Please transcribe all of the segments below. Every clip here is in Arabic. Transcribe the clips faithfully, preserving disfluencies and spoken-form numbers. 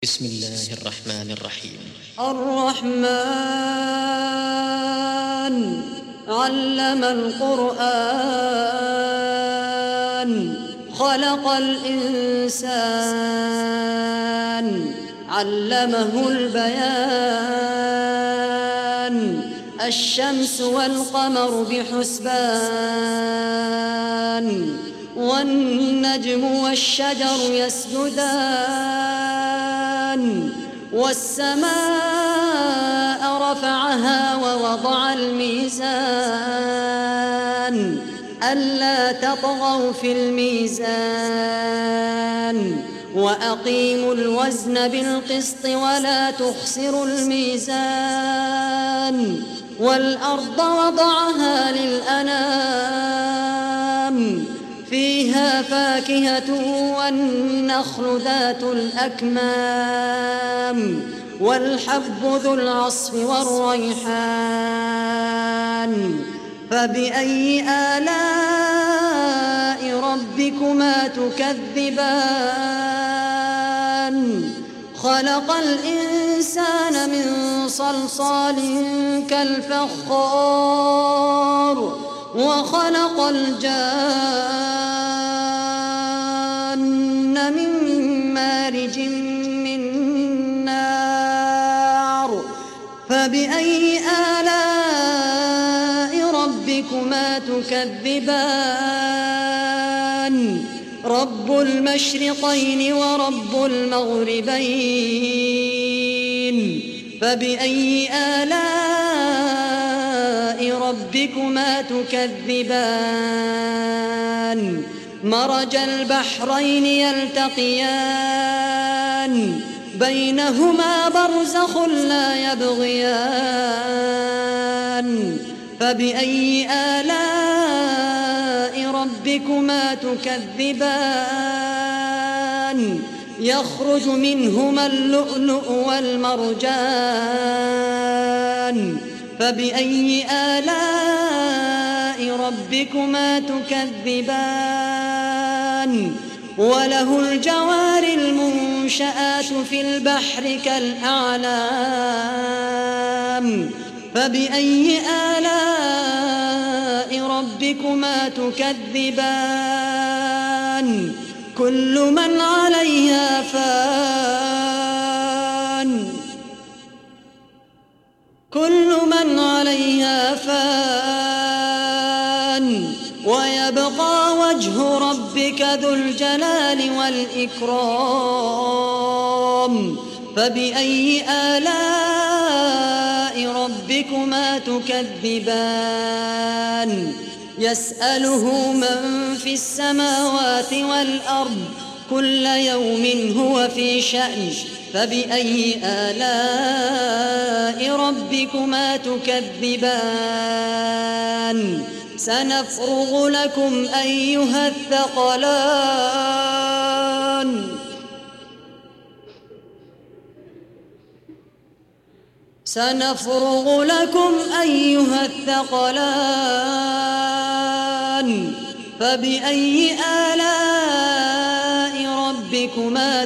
بسم الله الرحمن الرحيم. الرحمن علم القرآن خلق الإنسان علمه البيان الشمس والقمر بحسبان والنجم والشجر يسجدان والسماء رفعها ووضع الميزان ألا تطغوا في الميزان وأقيموا الوزن بالقسط ولا تخسروا الميزان والأرض وضعها للأنام فيها فاكهة والنخل ذات الأكمام والحب ذو العصف والريحان فبأي آلاء ربكما تكذبان خلق الإنسان من صلصال كالفخار وخلق الجان من مارج من نار فبأي آلاء ربكما تكذبان رب المشرقين ورب المغربين فبأي آلاء ربكما تكذبان مرج البحرين يلتقيان بينهما برزخ لا يبغيان فبأي آلاء ربكما تكذبان يخرج منهما اللؤلؤ والمرجان فبأي آلاء ربكما تكذبان وله الجوار المنشآت في البحر كالأعلام فبأي آلاء ربكما تكذبان كل من عليها فان كل من عليها فان ويبقى وجه ربك ذو الجلال والإكرام فبأي آلاء ربكما تكذبان يسأله من في السماوات والأرض كل يوم هو في شأن فبأي آلاء ربكما تكذبان سنفرغ لكم أيها الثقلان سنفرغ لكم أيها الثقلان فبأي آلاء ربكما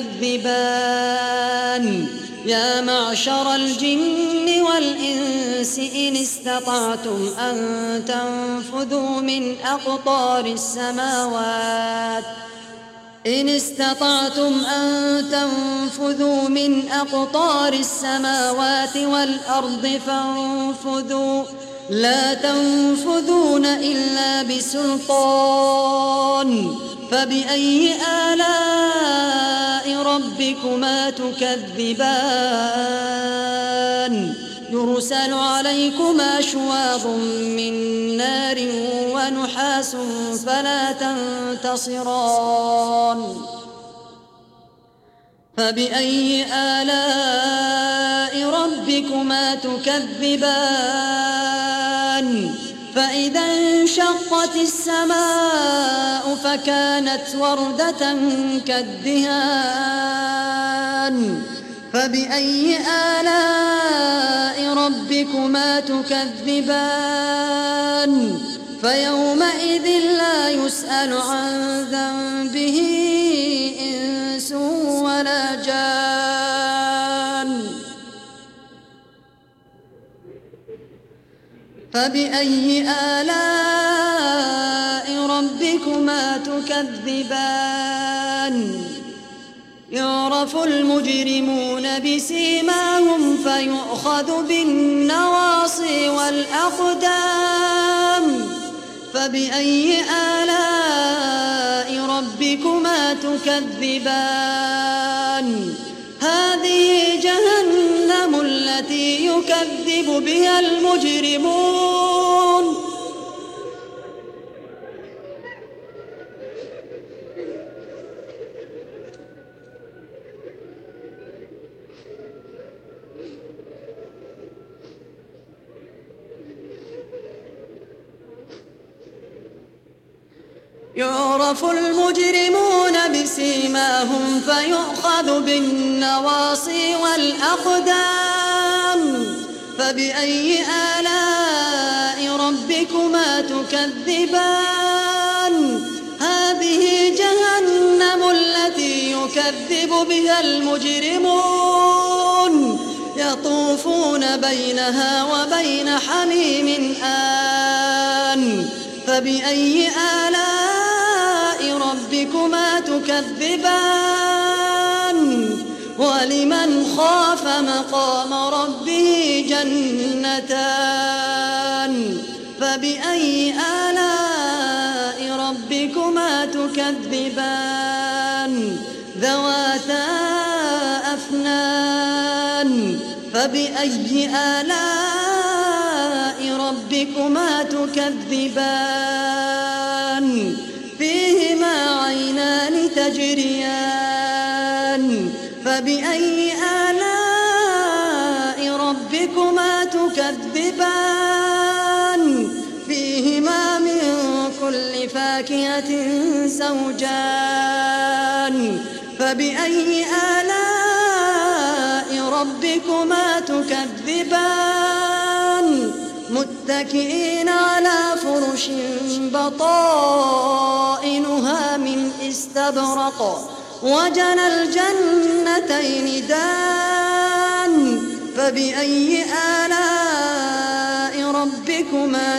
تكذبان يا معشر الجن والإنس إن استطعتم أن تنفذوا من أقطار السماوات إن استطعتم أن تنفذوا من أقطار السماوات والأرض فانفذوا لا تنفذون إلا بسلطان فبأي آلاء ربكما تكذبان يرسل عليكما شواظ من نار ونحاس فلا تنتصران فبأي آلاء ربكما تكذبان فإذا انشقت السماء فكانت وردة كالدهان فبأي آلاء ربكما تكذبان فيومئذ لا يسأل عن ذنبه إنس ولا جان فبأي آلاء ربكما تكذبان يعرف المجرمون بسيماهم فيؤخذ بالنواصي والأقدام فبأي آلاء ربكما تكذبان هذه جهنم التي يكذب بها المجرمون يعرف المجرمون بسيماهم فيؤخذ بالنواصي والأقدام فبأي آلاء ربكما تكذبان هذه جهنم التي يكذب بها المجرمون يطوفون بينها وبين حميم آن فبأي آلاء ربكما تكذبان ولمن خاف مقام ربه جنتان فبأي آلاء ربكما تكذبان ذواتا أفنان فبأي آلاء ربكما تكذبان فيهما عينان تجريان فبأي آلاء ربكما تكذبان فيهما من كل فاكهة زوجان فبأي آلاء ربكما تكذبان متكئين على فرش بطائنها من استبرق وجنى الجنتين دان فبأي آلاء ربكما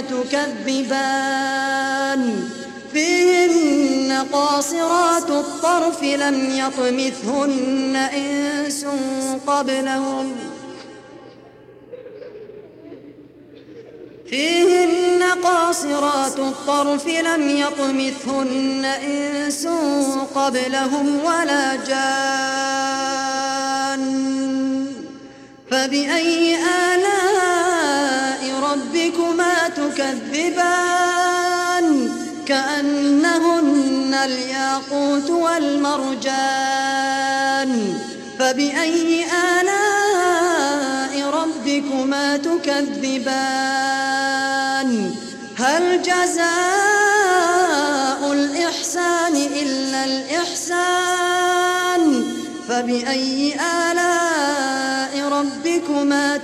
تكذبان فيهن قاصرات الطرف لم يطمثهن إنس قبلهم فيهن قاصرات الطرف لم يطمثهن إنس قبلهم ولا جان فبأي آلاء ربكما تكذبان كأنهن الياقوت والمرجان فبأي آلاء ربكما تكذبان هل جزاء الإحسان إلا الإحسان فبأي آلاء ربكما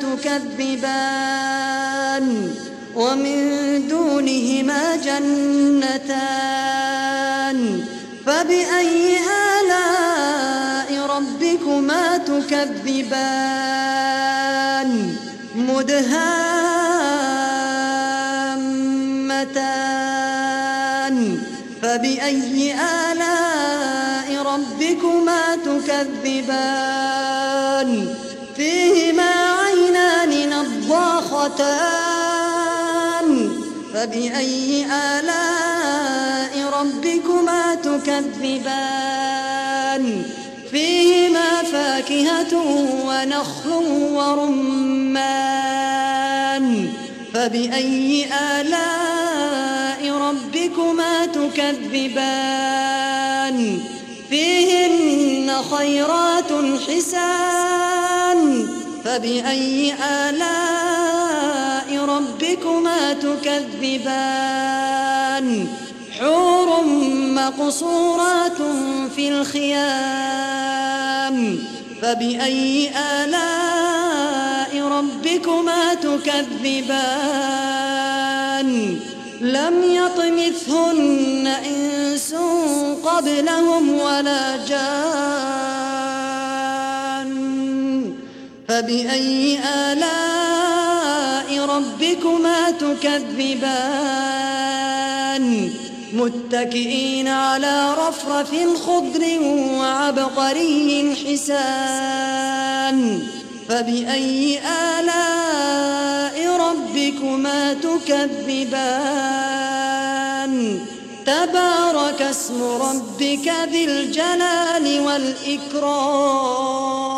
تكذبان ومن دونهما جنتان فبأي آلاء ربكما تكذبان مدهامتان فبأي آلاء ربكما تكذبان فيهما عينان نضاختان فبأي آلاء ربكما تكذبان فيهما فاكهة ونخل ورمان فبأي آلاء ربكما تكذبان فيهن خيرات حسان فبأي آلاء ربكما تكذبان حور مقصورات في الخيام فبأي آلاء ربكما تكذبان لم يطمثهن إنس قبلهم ولا جان فبأي آلاء ربكما تكذبان متكئين على رفرف خضر وعبقري حسان فبأي آلاء ربكما تكذبان تبارك اسم ربك ذي الجلال والإكرام